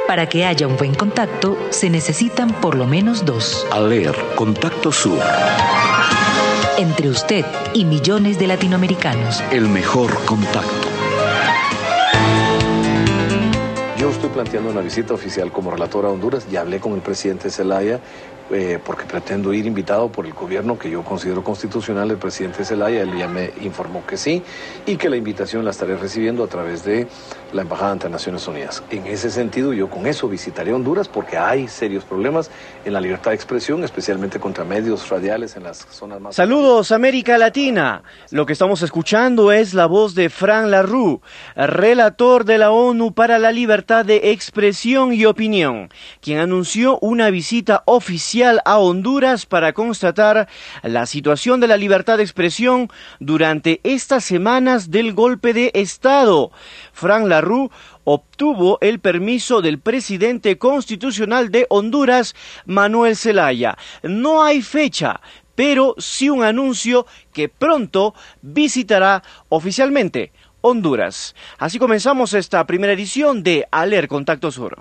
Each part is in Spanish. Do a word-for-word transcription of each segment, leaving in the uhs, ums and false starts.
Para que haya un buen contacto, se necesitan por lo menos dos. ALER, Contacto Sur. Entre usted y millones de latinoamericanos. El mejor contacto. Yo estoy planteando una visita oficial como relator a Honduras. Ya hablé con el presidente Zelaya eh, porque pretendo ir invitado por el gobierno que yo considero constitucional. El presidente Zelaya, él ya me informó que sí y que la invitación la estaré recibiendo a través de la Embajada ante Naciones Unidas. En ese sentido, yo con eso visitaré Honduras porque hay serios problemas en la libertad de expresión, especialmente contra medios radiales en las zonas más... Saludos, América Latina. Lo que estamos escuchando es la voz de Fran Larroux, relator de la ONU para la libertad de expresión y opinión, quien anunció una visita oficial a Honduras para constatar la situación de la libertad de expresión durante estas semanas del golpe de Estado. Fran Larroux obtuvo el permiso del presidente constitucional de Honduras, Manuel Zelaya. No hay fecha, pero sí un anuncio que pronto visitará oficialmente Honduras. Así comenzamos esta primera edición de ALER Contacto Sur.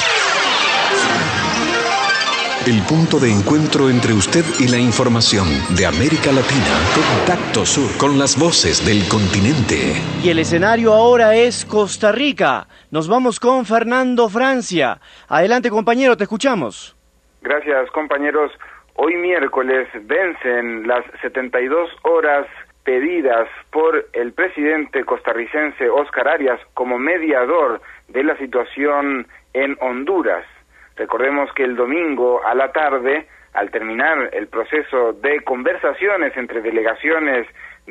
El punto de encuentro entre usted y la información de América Latina. Contacto Sur, con las voces del continente. Y el escenario ahora es Costa Rica. Nos vamos con Fernando Francia. Adelante, compañero, te escuchamos. Gracias, compañeros. Hoy miércoles vencen las setenta y dos horas pedidas por el presidente costarricense Óscar Arias como mediador de la situación en Honduras. Recordemos que el domingo a la tarde, al terminar el proceso de conversaciones entre delegaciones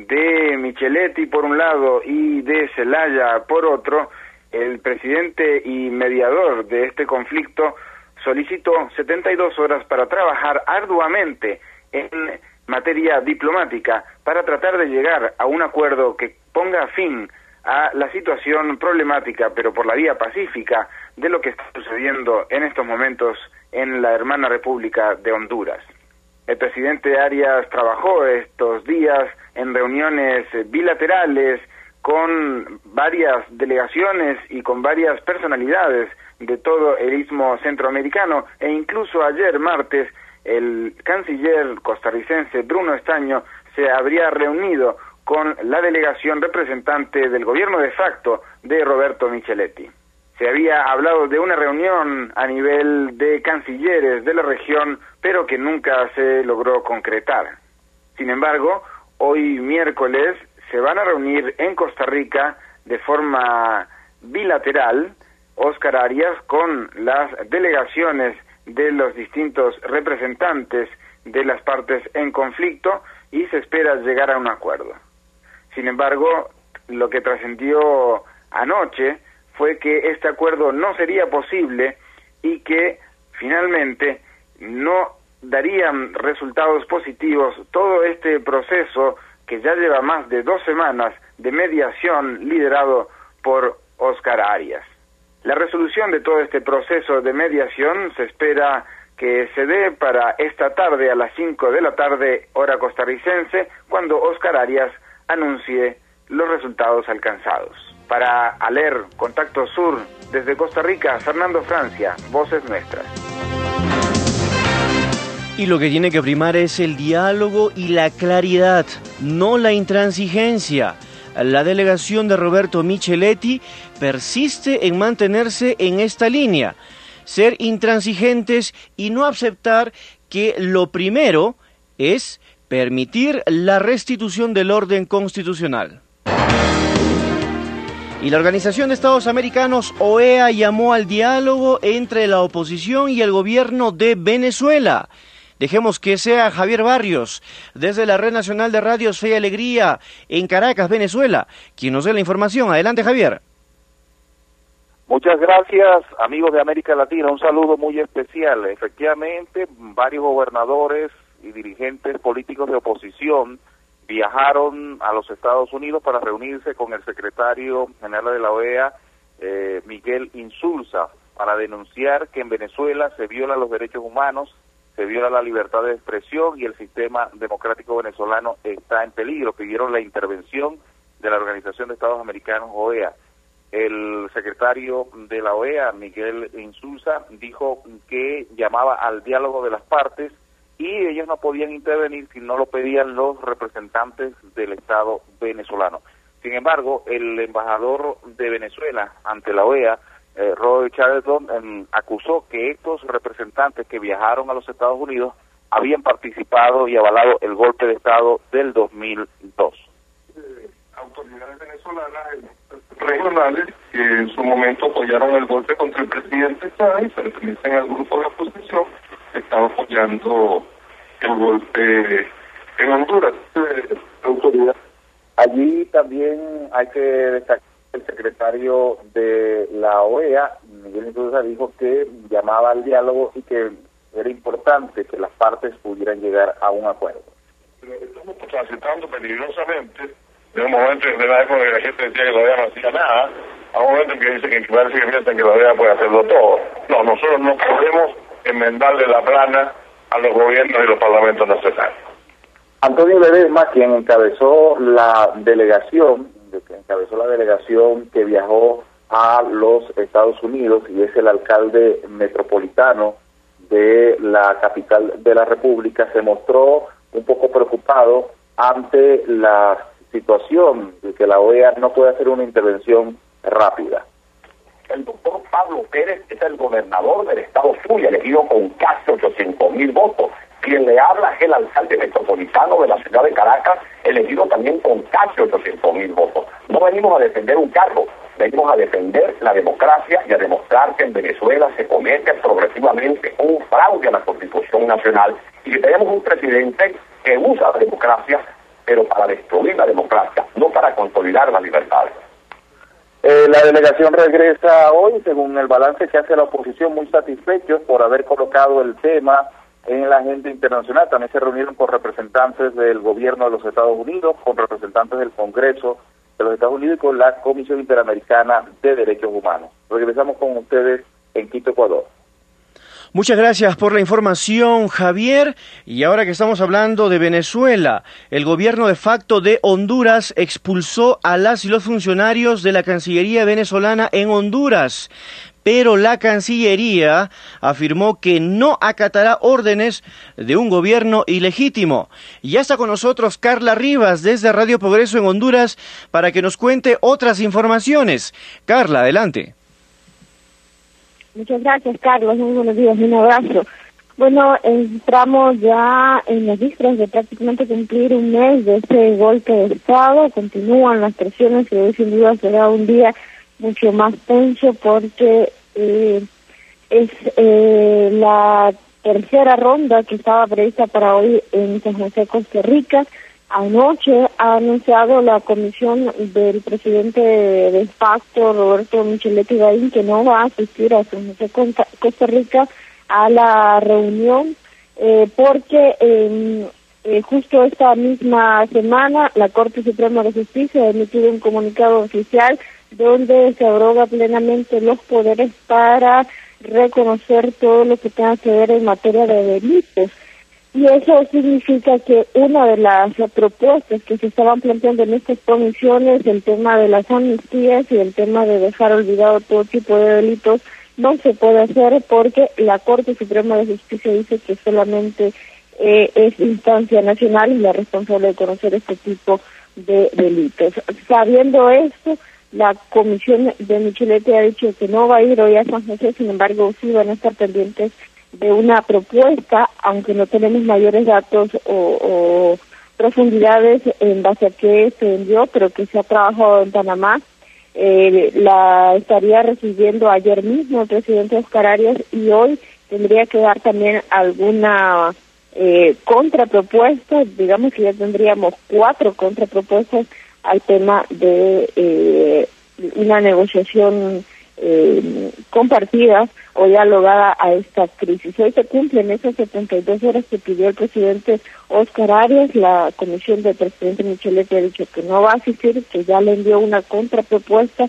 de Micheletti por un lado y de Zelaya por otro, el presidente y mediador de este conflicto solicitó setenta y dos horas para trabajar arduamente en materia diplomática para tratar de llegar a un acuerdo que ponga fin a la situación problemática, pero por la vía pacífica, de lo que está sucediendo en estos momentos en la hermana República de Honduras. El presidente Arias trabajó estos días en reuniones bilaterales con varias delegaciones y con varias personalidades de todo el istmo centroamericano, e incluso ayer martes el canciller costarricense Bruno Estaño se habría reunido con la delegación representante del gobierno de facto de Roberto Micheletti. Se había hablado de una reunión a nivel de cancilleres de la región, pero que nunca se logró concretar. Sin embargo, hoy miércoles se van a reunir en Costa Rica de forma bilateral Óscar Arias con las delegaciones de los distintos representantes de las partes en conflicto y se espera llegar a un acuerdo. Sin embargo, lo que trascendió anoche fue que este acuerdo no sería posible y que finalmente no darían resultados positivos todo este proceso que ya lleva más de dos semanas de mediación liderado por Óscar Arias. La resolución de todo este proceso de mediación se espera que se dé para esta tarde a las cinco de la tarde, hora costarricense, cuando Óscar Arias anuncie los resultados alcanzados. Para ALER Contacto Sur, desde Costa Rica, Fernando Francia, Voces Nuestras. Y lo que tiene que primar es el diálogo y la claridad, no la intransigencia. La delegación de Roberto Micheletti persiste en mantenerse en esta línea, ser intransigentes y no aceptar que lo primero es permitir la restitución del orden constitucional. Y la Organización de Estados Americanos, O E A, llamó al diálogo entre la oposición y el gobierno de Venezuela. Dejemos que sea Javier Barrios, desde la Red Nacional de Radios Fe y Alegría, en Caracas, Venezuela, quien nos dé la información. Adelante, Javier. Muchas gracias, amigos de América Latina. Un saludo muy especial. Efectivamente, varios gobernadores y dirigentes políticos de oposición viajaron a los Estados Unidos para reunirse con el secretario general de la O E A, eh, Miguel Insulza, para denunciar que en Venezuela se violan los derechos humanos, se viola la libertad de expresión y el sistema democrático venezolano está en peligro. Pidieron la intervención de la Organización de Estados Americanos, O E A. el secretario de la O E A, Miguel Insulza, dijo que llamaba al diálogo de las partes y ellos no podían intervenir si no lo pedían los representantes del Estado venezolano. Sin embargo, el embajador de Venezuela ante la O E A, eh, Roy Charlton, eh, acusó que estos representantes que viajaron a los Estados Unidos habían participado y avalado el golpe de Estado del dos mil dos. Eh, autoridades venezolanas regionales que en su momento apoyaron el golpe contra el presidente Chávez, pertenecen al grupo de oposición, están apoyando el golpe en Honduras. Eh, autoridad. Allí también hay que destacar que el secretario de la O E A, Miguel Insulza, dijo que llamaba al diálogo y que era importante que las partes pudieran llegar a un acuerdo. Estamos transitando peligrosamente de un momento en la época que la gente decía que la O E A no hacía nada, a un momento en que dice que parece que piensan que la O E A puede hacerlo todo. No, nosotros no podemos enmendarle la plana a los gobiernos y los parlamentos nacionales. Antonio Ledesma, quien encabezó la delegación, que encabezó la delegación que viajó a los Estados Unidos y es el alcalde metropolitano de la capital de la República, se mostró un poco preocupado ante la situación de que la O E A no puede hacer una intervención rápida. El doctor Pablo Pérez es el gobernador del estado Zulia, elegido con casi ochocientos mil votos. Quien le habla es el alcalde metropolitano de la ciudad de Caracas, elegido también con casi ochocientos mil votos. No venimos a defender un cargo, venimos a defender la democracia y a demostrar que en Venezuela se comete progresivamente un fraude a la Constitución Nacional y que tenemos un presidente que usa la democracia, pero para destruir la democracia, no para consolidar la libertad. Eh, la delegación regresa hoy, según el balance que hace la oposición, muy satisfechos por haber colocado el tema en la agenda internacional. También se reunieron con representantes del gobierno de los Estados Unidos, con representantes del Congreso de los Estados Unidos y con la Comisión Interamericana de Derechos Humanos. Regresamos con ustedes en Quito, Ecuador. Muchas gracias por la información, Javier. Y ahora que estamos hablando de Venezuela, el gobierno de facto de Honduras expulsó a las y los funcionarios de la Cancillería venezolana en Honduras. Pero la Cancillería afirmó que no acatará órdenes de un gobierno ilegítimo. Y ya está con nosotros Carla Rivas desde Radio Progreso en Honduras para que nos cuente otras informaciones. Carla, adelante. Muchas gracias, Carlos. Muy buenos días, un abrazo. Bueno, entramos ya en las vísperas de prácticamente cumplir un mes de ese golpe de Estado. Continúan las presiones y hoy sin duda será un día mucho más tenso porque eh, es eh, la tercera ronda que estaba prevista para hoy en San José, Costa Rica. Anoche ha anunciado la comisión del presidente de facto, Roberto Micheletti Bain, que no va a asistir a San José, Costa Rica, a la reunión, eh, porque eh, eh, justo esta misma semana la Corte Suprema de Justicia ha emitido un comunicado oficial donde se abroga plenamente los poderes para reconocer todo lo que tenga que ver en materia de delitos. Y eso significa que una de las propuestas que se estaban planteando en estas comisiones, el tema de las amnistías y el tema de dejar olvidado todo tipo de delitos, no se puede hacer porque la Corte Suprema de Justicia dice que solamente eh, es instancia nacional y la responsable de conocer este tipo de delitos. Sabiendo esto, la comisión de Micheletti ha dicho que no va a ir hoy a San José, sin embargo sí van a estar pendientes de una propuesta, aunque no tenemos mayores datos o, o profundidades en base a qué se envió, pero que se ha trabajado en Panamá. Eh, la estaría recibiendo ayer mismo el presidente Oscar Arias y hoy tendría que dar también alguna eh, contrapropuesta, digamos que ya tendríamos cuatro contrapropuestas al tema de eh, una negociación eh, compartida o dialogada a esta crisis. Hoy se cumplen esas setenta y dos horas que pidió el presidente Oscar Arias. La comisión del presidente Micheletti ha dicho que no va a asistir, que ya le envió una contrapropuesta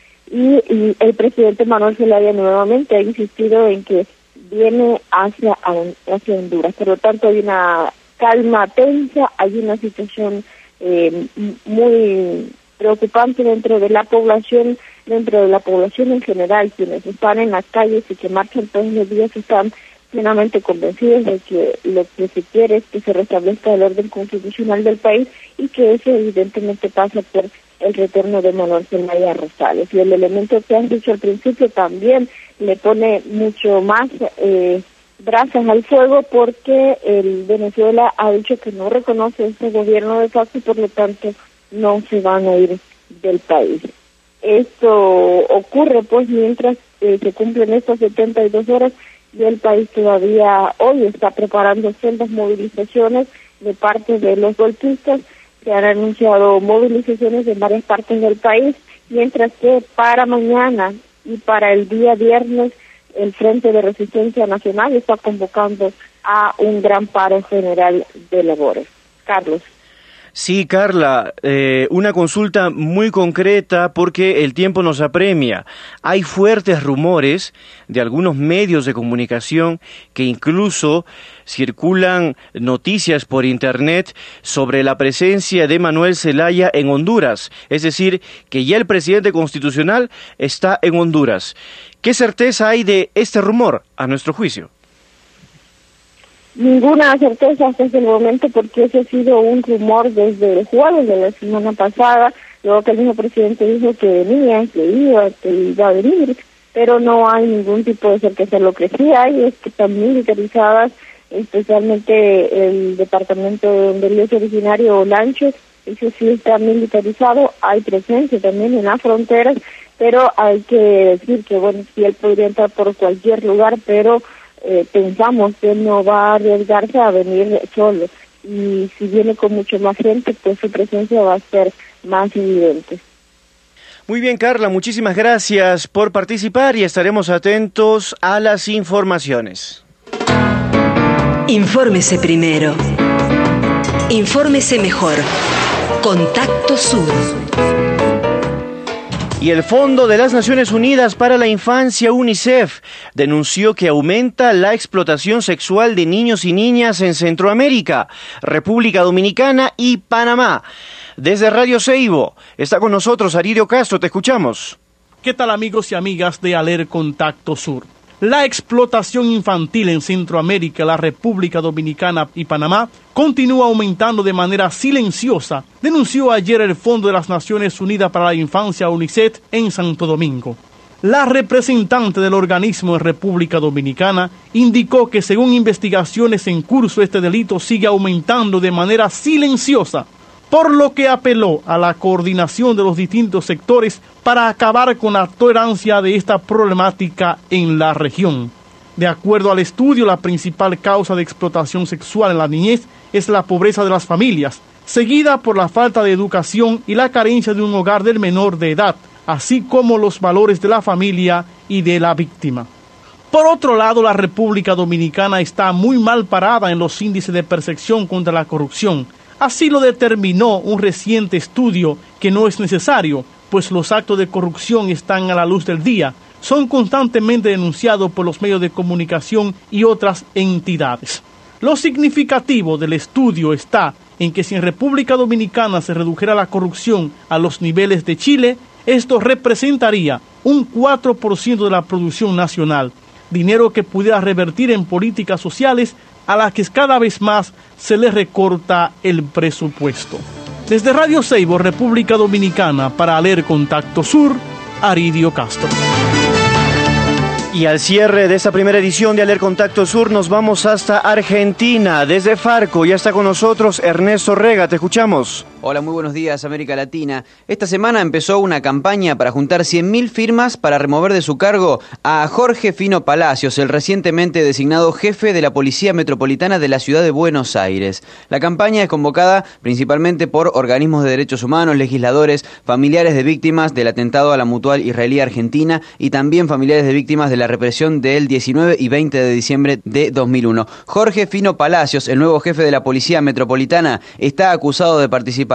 y, y el presidente Manuel Zelaya nuevamente ha insistido en que viene hacia, hacia Honduras. Por lo tanto, hay una calma tensa, hay una situación eh, muy preocupante dentro de la población, dentro de la población en general, quienes están en las calles y que marchan todos los días están plenamente convencidos de que lo que se quiere es que se restablezca el orden constitucional del país y que eso evidentemente pasa por el retorno de Manuel Zelaya Rosales. Y el elemento que has dicho al principio también le pone mucho más eh, brasas al fuego porque el Venezuela ha dicho que no reconoce este gobierno de facto y por lo tanto no se van a ir del país. Esto ocurre pues mientras eh, se cumplen estas setenta y dos horas y el país todavía hoy está preparando sendas movilizaciones de parte de los golpistas. Se han anunciado movilizaciones en varias partes del país, mientras que para mañana y para el día viernes el Frente de Resistencia Nacional está convocando a un gran paro general de labores. Carlos. Sí, Carla, eh, una consulta muy concreta porque el tiempo nos apremia. Hay fuertes rumores de algunos medios de comunicación que incluso circulan noticias por internet sobre la presencia de Manuel Zelaya en Honduras, es decir, que ya el presidente constitucional está en Honduras. ¿Qué certeza hay de este rumor, a nuestro juicio? Ninguna certeza hasta el momento porque ese ha sido un rumor desde el jueves de la semana pasada, luego que el mismo presidente dijo que venía, que iba, que iba a venir, pero no hay ningún tipo de certeza. Lo que sí hay es que están militarizadas, especialmente el departamento donde él es originario, Olancho, eso sí está militarizado, hay presencia también en las fronteras, pero hay que decir que bueno, sí él podría entrar por cualquier lugar, pero Eh, pensamos que no va a arriesgarse a venir solo y si viene con mucho más gente pues su presencia va a ser más evidente. Muy bien, Carla, muchísimas gracias por participar y estaremos atentos a las informaciones. Infórmese primero. Infórmese mejor. Contacto Sur. Y el Fondo de las Naciones Unidas para la Infancia, UNICEF, denunció que aumenta la explotación sexual de niños y niñas en Centroamérica, República Dominicana y Panamá. Desde Radio Seibo, está con nosotros Aridio Castro, te escuchamos. ¿Qué tal, amigos y amigas de Aler Contacto Sur? La explotación infantil en Centroamérica, la República Dominicana y Panamá continúa aumentando de manera silenciosa, denunció ayer el Fondo de las Naciones Unidas para la Infancia, UNICEF, en Santo Domingo. La representante del organismo en República Dominicana indicó que según investigaciones en curso este delito sigue aumentando de manera silenciosa, por lo que apeló a la coordinación de los distintos sectores para acabar con la tolerancia de esta problemática en la región. De acuerdo al estudio, la principal causa de explotación sexual en la niñez es la pobreza de las familias, seguida por la falta de educación y la carencia de un hogar del menor de edad, así como los valores de la familia y de la víctima. Por otro lado, la República Dominicana está muy mal parada en los índices de percepción contra la corrupción. Así lo determinó un reciente estudio que no es necesario, pues los actos de corrupción están a la luz del día, son constantemente denunciados por los medios de comunicación y otras entidades. Lo significativo del estudio está en que si en República Dominicana se redujera la corrupción a los niveles de Chile, esto representaría un cuatro por ciento de la producción nacional, dinero que pudiera revertir en políticas sociales a las que cada vez más se les recorta el presupuesto. Desde Radio Seibo, República Dominicana, para Aler Contacto Sur, Aridio Castro. Y al cierre de esta primera edición de Aler Contacto Sur nos vamos hasta Argentina. Desde Farco ya está con nosotros Ernesto Rega, te escuchamos. Hola, muy buenos días, América Latina. Esta semana empezó una campaña para juntar cien mil firmas para remover de su cargo a Jorge Fino Palacios, el recientemente designado jefe de la Policía Metropolitana de la Ciudad de Buenos Aires. La campaña es convocada principalmente por organismos de derechos humanos, legisladores, familiares de víctimas del atentado a la Mutual Israelí Argentina y también familiares de víctimas de la represión del diecinueve y veinte de diciembre de dos mil uno. Jorge Fino Palacios, el nuevo jefe de la Policía Metropolitana, está acusado de participar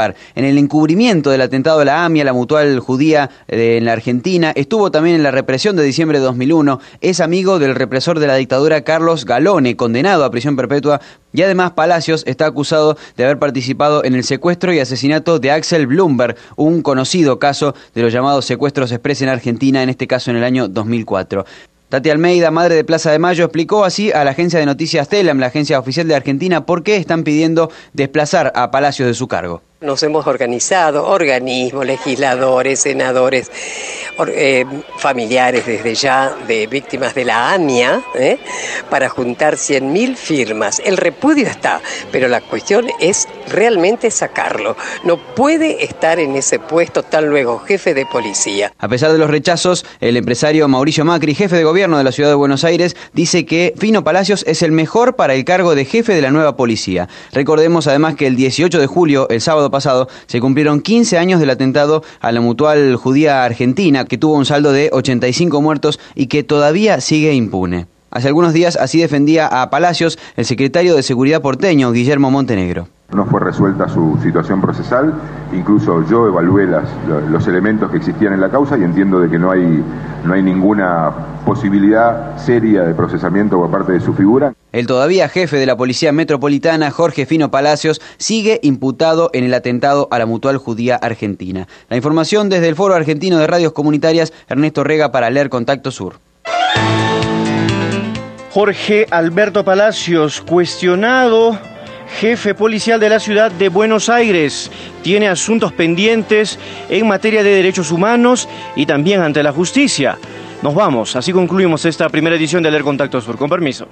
participar en el encubrimiento del atentado a la AMIA, la Mutual Judía eh, en la Argentina. Estuvo también en la represión de diciembre de dos mil uno. Es amigo del represor de la dictadura Carlos Galone, condenado a prisión perpetua. Y además Palacios está acusado de haber participado en el secuestro y asesinato de Axel Blumberg, un conocido caso de los llamados secuestros express en Argentina, en este caso en el año dos mil cuatro. Tati Almeida, madre de Plaza de Mayo, explicó así a la agencia de noticias Telam, la agencia oficial de Argentina, por qué están pidiendo desplazar a Palacios de su cargo. Nos hemos organizado, organismos, legisladores, senadores, or, eh, familiares desde ya de víctimas de la AMIA, ¿eh? para juntar cien mil firmas. El repudio está, pero la cuestión es realmente sacarlo. No puede estar en ese puesto tan luego jefe de policía. A pesar de los rechazos, el empresario Mauricio Macri, jefe de gobierno de la ciudad de Buenos Aires, dice que Fino Palacios es el mejor para el cargo de jefe de la nueva policía. Recordemos además que el dieciocho de julio, el sábado pasado, se cumplieron quince años del atentado a la Mutual Judía Argentina, que tuvo un saldo de ochenta y cinco muertos y que todavía sigue impune. Hace algunos días así defendía a Palacios el secretario de Seguridad porteño, Guillermo Montenegro. No fue resuelta su situación procesal, incluso yo evalué las, los elementos que existían en la causa y entiendo de que no hay, no hay ninguna posibilidad seria de procesamiento por parte de su figura. El todavía jefe de la Policía Metropolitana, Jorge Fino Palacios, sigue imputado en el atentado a la Mutual Judía Argentina. La información desde el Foro Argentino de Radios Comunitarias, Ernesto Rega para Leer Contacto Sur. Jorge Alberto Palacios, cuestionado jefe policial de la ciudad de Buenos Aires, tiene asuntos pendientes en materia de derechos humanos y también ante la justicia. Nos vamos, así concluimos esta primera edición de Leer Contacto Sur. Con permiso.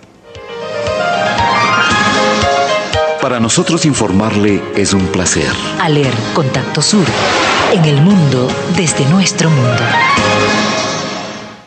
Para nosotros informarle es un placer. A Leer Contacto Sur, en el mundo desde nuestro mundo.